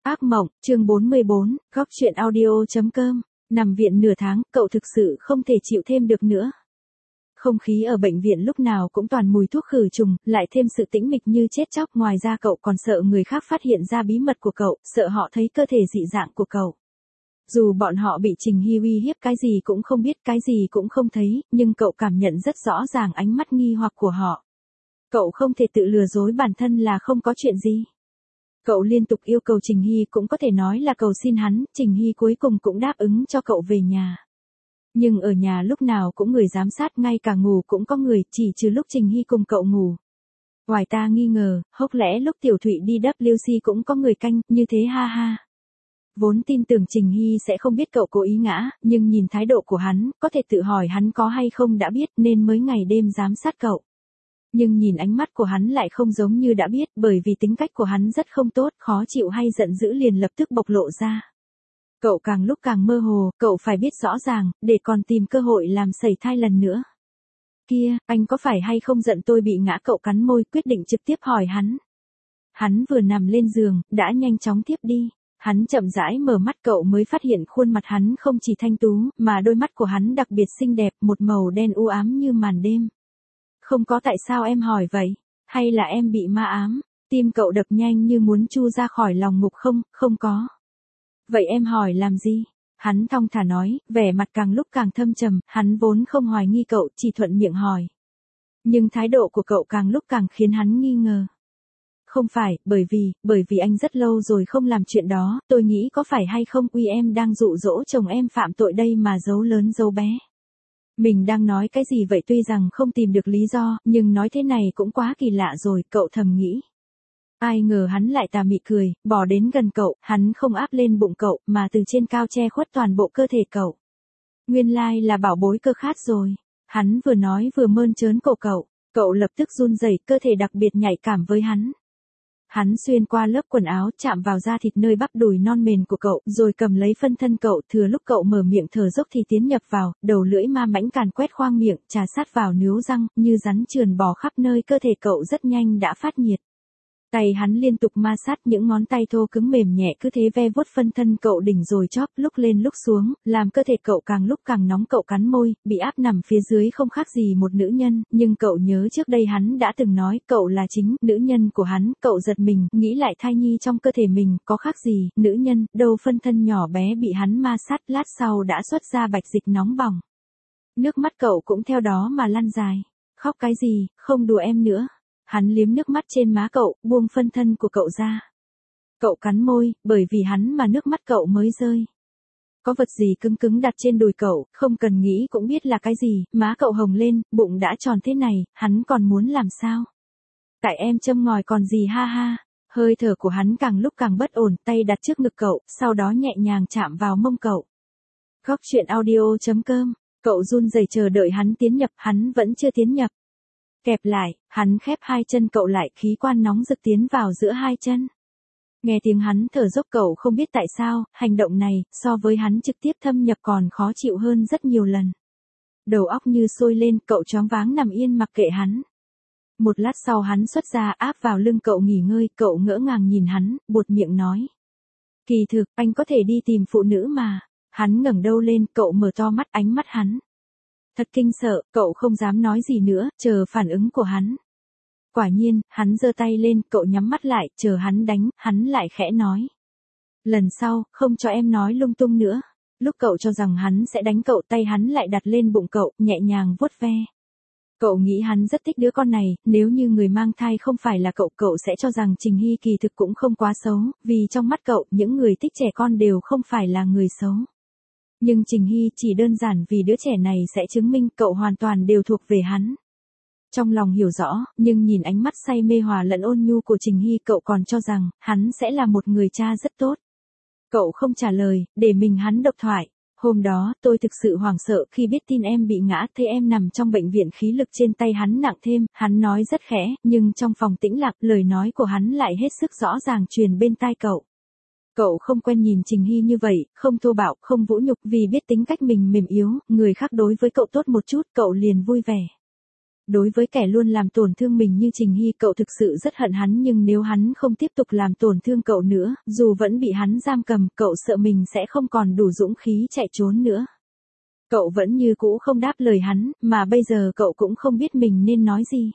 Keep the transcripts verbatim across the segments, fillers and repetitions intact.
Ác mộng, chương bốn mươi bốn, góc chuyện audio.com. Nằm viện nửa tháng, cậu thực sự không thể chịu thêm được nữa. Không khí ở bệnh viện lúc nào cũng toàn mùi thuốc khử trùng, lại thêm sự tĩnh mịch như chết chóc. Ngoài ra cậu còn sợ người khác phát hiện ra bí mật của cậu, sợ họ thấy cơ thể dị dạng của cậu. Dù bọn họ bị Trình Hy uy hiếp cái gì cũng không biết, cái gì cũng không thấy, nhưng cậu cảm nhận rất rõ ràng ánh mắt nghi hoặc của họ. Cậu không thể tự lừa dối bản thân là không có chuyện gì. Cậu liên tục yêu cầu Trình Hy, cũng có thể nói là cầu xin hắn, Trình Hy cuối cùng cũng đáp ứng cho cậu về nhà. Nhưng ở nhà lúc nào cũng người giám sát, ngay cả ngủ cũng có người, chỉ trừ lúc Trình Hy cùng cậu ngủ. Ngoài ta nghi ngờ, hốc lẽ lúc Tiểu Thụy đi vê kép xê cũng có người canh, như thế ha ha. Vốn tin tưởng Trình Hy sẽ không biết cậu cố ý ngã, nhưng nhìn thái độ của hắn, có thể tự hỏi hắn có hay không đã biết nên mới ngày đêm giám sát cậu. Nhưng nhìn ánh mắt của hắn lại không giống như đã biết, bởi vì tính cách của hắn rất không tốt, khó chịu hay giận dữ liền lập tức bộc lộ ra. Cậu càng lúc càng mơ hồ, cậu phải biết rõ ràng, để còn tìm cơ hội làm sẩy thai lần nữa. Kia, anh có phải hay không giận tôi bị ngã? Cậu cắn môi, quyết định trực tiếp hỏi hắn. Hắn vừa nằm lên giường, đã nhanh chóng tiếp đi. Hắn chậm rãi mở mắt, cậu mới phát hiện khuôn mặt hắn không chỉ thanh tú, mà đôi mắt của hắn đặc biệt xinh đẹp, một màu đen u ám như màn đêm. Không có. Tại sao em hỏi vậy? Hay là em bị ma ám? Tim cậu đập nhanh như muốn chu ra khỏi lòng ngục. Không, không có. Vậy em hỏi làm gì? Hắn thong thả nói, vẻ mặt càng lúc càng thâm trầm, hắn vốn không hoài nghi cậu, chỉ thuận miệng hỏi. Nhưng thái độ của cậu càng lúc càng khiến hắn nghi ngờ. Không phải, bởi vì, bởi vì anh rất lâu rồi không làm chuyện đó, tôi nghĩ có phải hay không uy em đang dụ dỗ chồng em phạm tội đây mà giấu lớn giấu bé. Mình đang nói cái gì vậy? Tuy rằng không tìm được lý do, nhưng nói thế này cũng quá kỳ lạ rồi, cậu thầm nghĩ. Ai ngờ hắn lại tà mị cười, bỏ đến gần cậu, hắn không áp lên bụng cậu, mà từ trên cao che khuất toàn bộ cơ thể cậu. Nguyên lai là bảo bối cơ khát rồi. Hắn vừa nói vừa mơn trớn cổ cậu, cậu lập tức run rẩy, cơ thể đặc biệt nhạy cảm với hắn. Hắn xuyên qua lớp quần áo, chạm vào da thịt nơi bắp đùi non mềm của cậu, rồi cầm lấy phân thân cậu, thừa lúc cậu mở miệng thở dốc thì tiến nhập vào, đầu lưỡi ma mãnh càn quét khoang miệng, trà sát vào níu răng, như rắn trườn bò khắp nơi cơ thể cậu, rất nhanh đã phát nhiệt. Tay hắn liên tục ma sát, những ngón tay thô cứng mềm nhẹ cứ thế ve vuốt phân thân cậu đỉnh rồi chóp, lúc lên lúc xuống, làm cơ thể cậu càng lúc càng nóng. Cậu cắn môi, bị áp nằm phía dưới không khác gì một nữ nhân, nhưng cậu nhớ trước đây hắn đã từng nói cậu là chính nữ nhân của hắn, cậu giật mình, nghĩ lại thai nhi trong cơ thể mình, có khác gì, nữ nhân, đâu phân thân nhỏ bé bị hắn ma sát, lát sau đã xuất ra bạch dịch nóng bỏng. Nước mắt cậu cũng theo đó mà lăn dài. Khóc cái gì, không đùa em nữa. Hắn liếm nước mắt trên má cậu, buông phân thân của cậu ra. Cậu cắn môi, bởi vì hắn mà nước mắt cậu mới rơi. Có vật gì cứng cứng đặt trên đùi cậu, không cần nghĩ cũng biết là cái gì, má cậu hồng lên, bụng đã tròn thế này, hắn còn muốn làm sao? Tại em châm ngòi còn gì ha ha. Hơi thở của hắn càng lúc càng bất ổn, tay đặt trước ngực cậu, sau đó nhẹ nhàng chạm vào mông cậu. Góc chuyện audio.com, cậu run rẩy chờ đợi hắn tiến nhập, hắn vẫn chưa tiến nhập. Kẹp lại, hắn khép hai chân cậu lại, khí quan nóng rực tiến vào giữa hai chân. Nghe tiếng hắn thở dốc, cậu không biết tại sao, hành động này, so với hắn trực tiếp thâm nhập còn khó chịu hơn rất nhiều lần. Đầu óc như sôi lên, cậu choáng váng nằm yên mặc kệ hắn. Một lát sau hắn xuất ra áp vào lưng cậu nghỉ ngơi, cậu ngỡ ngàng nhìn hắn, buột miệng nói. Kỳ thực, anh có thể đi tìm phụ nữ mà. Hắn ngẩng đầu lên, cậu mở to mắt, ánh mắt hắn thật kinh sợ, cậu không dám nói gì nữa, chờ phản ứng của hắn. Quả nhiên, hắn giơ tay lên, cậu nhắm mắt lại, chờ hắn đánh, hắn lại khẽ nói. Lần sau, không cho em nói lung tung nữa. Lúc cậu cho rằng hắn sẽ đánh cậu, tay hắn lại đặt lên bụng cậu, nhẹ nhàng vuốt ve. Cậu nghĩ hắn rất thích đứa con này, nếu như người mang thai không phải là cậu, cậu sẽ cho rằng Trình Hy kỳ thực cũng không quá xấu, vì trong mắt cậu, những người thích trẻ con đều không phải là người xấu. Nhưng Trình Hy chỉ đơn giản vì đứa trẻ này sẽ chứng minh cậu hoàn toàn đều thuộc về hắn. Trong lòng hiểu rõ, nhưng nhìn ánh mắt say mê hòa lẫn ôn nhu của Trình Hy, cậu còn cho rằng, hắn sẽ là một người cha rất tốt. Cậu không trả lời, để mình hắn độc thoại. Hôm đó, tôi thực sự hoảng sợ khi biết tin em bị ngã, thấy em nằm trong bệnh viện, khí lực trên tay hắn nặng thêm, hắn nói rất khẽ, nhưng trong phòng tĩnh lặng, lời nói của hắn lại hết sức rõ ràng truyền bên tai cậu. Cậu không quen nhìn Trình Hy như vậy, không thô bạo, không vũ nhục, vì biết tính cách mình mềm yếu, người khác đối với cậu tốt một chút, cậu liền vui vẻ. Đối với kẻ luôn làm tổn thương mình như Trình Hy, cậu thực sự rất hận hắn, nhưng nếu hắn không tiếp tục làm tổn thương cậu nữa, dù vẫn bị hắn giam cầm, cậu sợ mình sẽ không còn đủ dũng khí chạy trốn nữa. Cậu vẫn như cũ không đáp lời hắn, mà bây giờ cậu cũng không biết mình nên nói gì.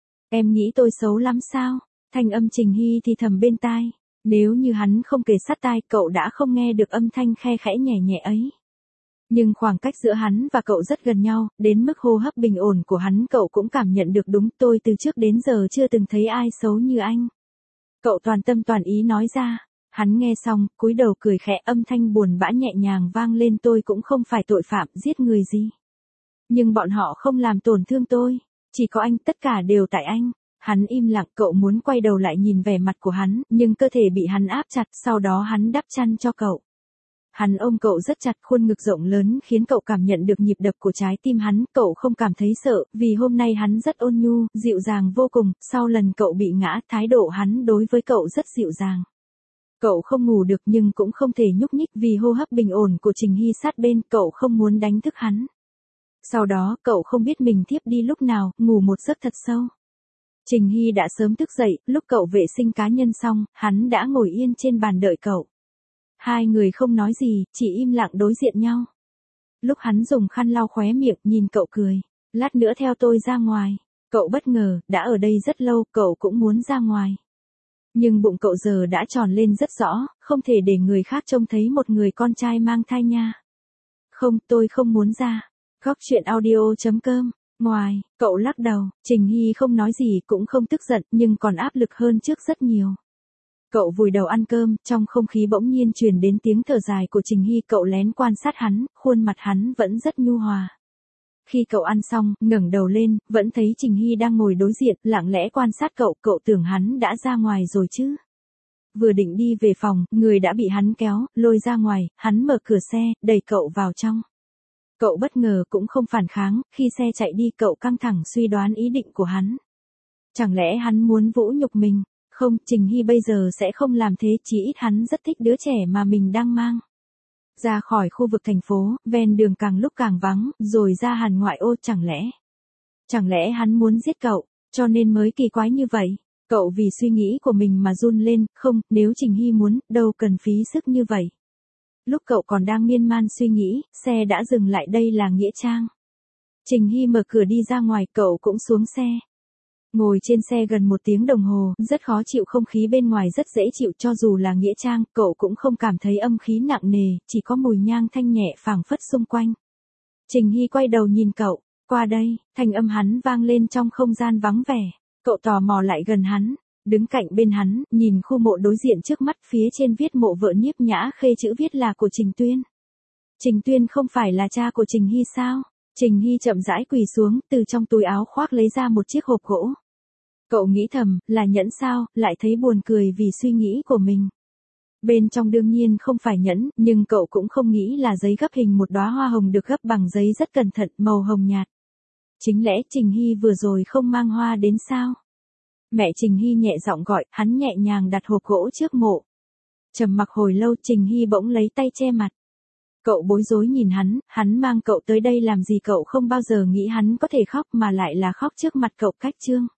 Em nghĩ tôi xấu lắm sao? Thanh âm Trình Hy thì thầm bên tai. Nếu như hắn không kề sát tai, cậu đã không nghe được âm thanh khe khẽ nhẹ nhẹ ấy. Nhưng khoảng cách giữa hắn và cậu rất gần nhau, đến mức hô hấp bình ổn của hắn cậu cũng cảm nhận được. Đúng, tôi từ trước đến giờ chưa từng thấy ai xấu như anh. Cậu toàn tâm toàn ý nói ra. Hắn nghe xong, cúi đầu cười khẽ, âm thanh buồn bã nhẹ nhàng vang lên, tôi cũng không phải tội phạm, giết người gì. Nhưng bọn họ không làm tổn thương tôi. Chỉ có anh, tất cả đều tại anh. Hắn im lặng, cậu muốn quay đầu lại nhìn vẻ mặt của hắn, nhưng cơ thể bị hắn áp chặt, sau đó hắn đắp chăn cho cậu. Hắn ôm cậu rất chặt, khuôn ngực rộng lớn khiến cậu cảm nhận được nhịp đập của trái tim hắn, cậu không cảm thấy sợ, vì hôm nay hắn rất ôn nhu, dịu dàng vô cùng, sau lần cậu bị ngã, thái độ hắn đối với cậu rất dịu dàng. Cậu không ngủ được nhưng cũng không thể nhúc nhích vì hô hấp bình ổn của Trình Hy sát bên, cậu không muốn đánh thức hắn. Sau đó, cậu không biết mình thiếp đi lúc nào, ngủ một giấc thật sâu. Trình Hy đã sớm thức dậy, lúc cậu vệ sinh cá nhân xong, hắn đã ngồi yên trên bàn đợi cậu. Hai người không nói gì, chỉ im lặng đối diện nhau. Lúc hắn dùng khăn lau khóe miệng, nhìn cậu cười. Lát nữa theo tôi ra ngoài. Cậu bất ngờ, đã ở đây rất lâu, cậu cũng muốn ra ngoài. Nhưng bụng cậu giờ đã tròn lên rất rõ, không thể để người khác trông thấy một người con trai mang thai nha. Không, tôi không muốn ra. Góc chuyện audio chấm com. Ngoài, cậu lắc đầu, Trình Hy không nói gì cũng không tức giận, nhưng còn áp lực hơn trước rất nhiều. Cậu vùi đầu ăn cơm, trong không khí bỗng nhiên truyền đến tiếng thở dài của Trình Hy, cậu lén quan sát hắn, khuôn mặt hắn vẫn rất nhu hòa. Khi cậu ăn xong, ngẩng đầu lên, vẫn thấy Trình Hy đang ngồi đối diện, lặng lẽ quan sát cậu, cậu tưởng hắn đã ra ngoài rồi chứ. Vừa định đi về phòng, người đã bị hắn kéo, lôi ra ngoài, hắn mở cửa xe, đẩy cậu vào trong. Cậu bất ngờ cũng không phản kháng, khi xe chạy đi cậu căng thẳng suy đoán ý định của hắn. Chẳng lẽ hắn muốn vũ nhục mình? Không, Trình Hy bây giờ sẽ không làm thế, chỉ ít hắn rất thích đứa trẻ mà mình đang mang. Ra khỏi khu vực thành phố, ven đường càng lúc càng vắng, rồi ra hẳn ngoại ô, chẳng lẽ? Chẳng lẽ hắn muốn giết cậu, cho nên mới kỳ quái như vậy? Cậu vì suy nghĩ của mình mà run lên, không, nếu Trình Hy muốn, đâu cần phí sức như vậy. Lúc cậu còn đang miên man suy nghĩ, xe đã dừng lại, đây là Nghĩa Trang. Trình Hy mở cửa đi ra ngoài, cậu cũng xuống xe. Ngồi trên xe gần một tiếng đồng hồ, rất khó chịu, không khí bên ngoài rất dễ chịu, cho dù là Nghĩa Trang, cậu cũng không cảm thấy âm khí nặng nề, chỉ có mùi nhang thanh nhẹ phảng phất xung quanh. Trình Hy quay đầu nhìn cậu, qua đây, thanh âm hắn vang lên trong không gian vắng vẻ. Cậu tò mò lại gần hắn, đứng cạnh bên hắn, nhìn khu mộ đối diện trước mắt, phía trên viết mộ vợ Nhiếp Nhã Khê, chữ viết là của Trình Tuyên. Trình Tuyên không phải là cha của Trình Hy sao? Trình Hy chậm rãi quỳ xuống, từ trong túi áo khoác lấy ra một chiếc hộp gỗ. Cậu nghĩ thầm, là nhẫn sao, lại thấy buồn cười vì suy nghĩ của mình. Bên trong đương nhiên không phải nhẫn, nhưng cậu cũng không nghĩ là giấy gấp hình một đóa hoa hồng được gấp bằng giấy rất cẩn thận, màu hồng nhạt. Chính lẽ Trình Hy vừa rồi không mang hoa đến sao? Mẹ Trình Hy nhẹ giọng gọi, hắn nhẹ nhàng đặt hộp gỗ trước mộ. Trầm mặc hồi lâu, Trình Hy bỗng lấy tay che mặt. Cậu bối rối nhìn hắn, hắn mang cậu tới đây làm gì? Cậu không bao giờ nghĩ hắn có thể khóc mà lại là khóc trước mặt cậu. Cách chương